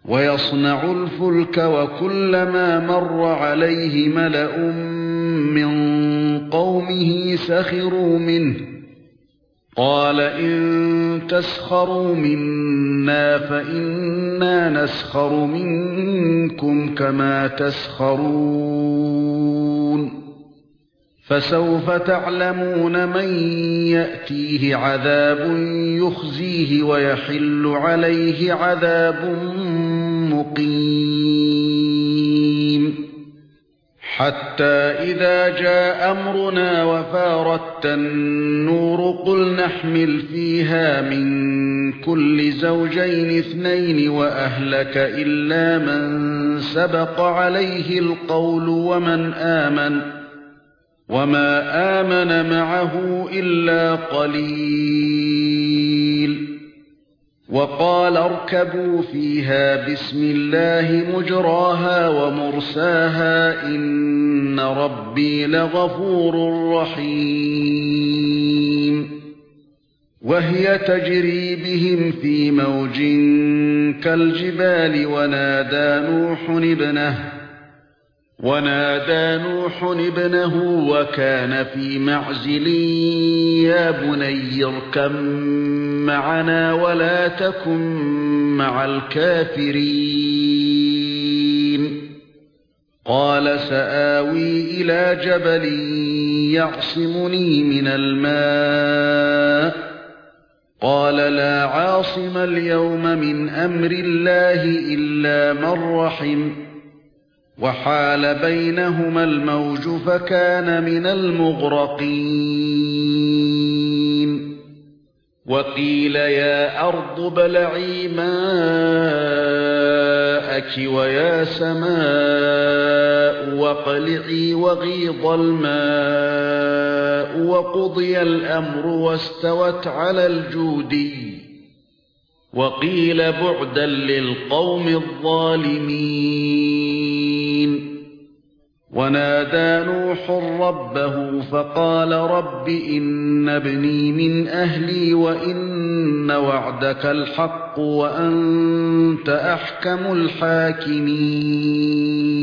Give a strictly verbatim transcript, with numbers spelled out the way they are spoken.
ويصنع الفلك وكلما مر عليه ملأ من قومه سخروا منه قال إن تسخروا منا فإنا نسخر منكم كما تسخرون فسوف تعلمون من يأتيه عذاب يخزيه ويحل عليه عذاب مقيم حتى إذا جاء أمرنا وفارت النور قل نحمل فيها من كل زوجين اثنين وأهلك إلا من سبق عليه القول ومن آمن وما آمن معه إلا قليل وقال اركبوا فيها بسم الله مجراها ومرساها إن ربي لغفور رحيم وهي تجري بهم في موج كالجبال ونادى نوح ابنه ونادى نوح ابنه وكان في معزل يا بني اركب معنا ولا تكن مع الكافرين قال سآوي إلى جبل يعصمني من الماء قال لا عاصم اليوم من أمر الله إلا من رحم وحال بينهما الموج فكان من المغرقين وقيل يا أرض ابلعي ماءك ويا سماء واقلعي وغيض الماء وقضي الأمر واستوت على الجودي وقيل بعدا للقوم الظالمين ونادى نوح ربه فقال رب إن ابني من أهلي وإن وعدك الحق وأنت أحكم الحاكمين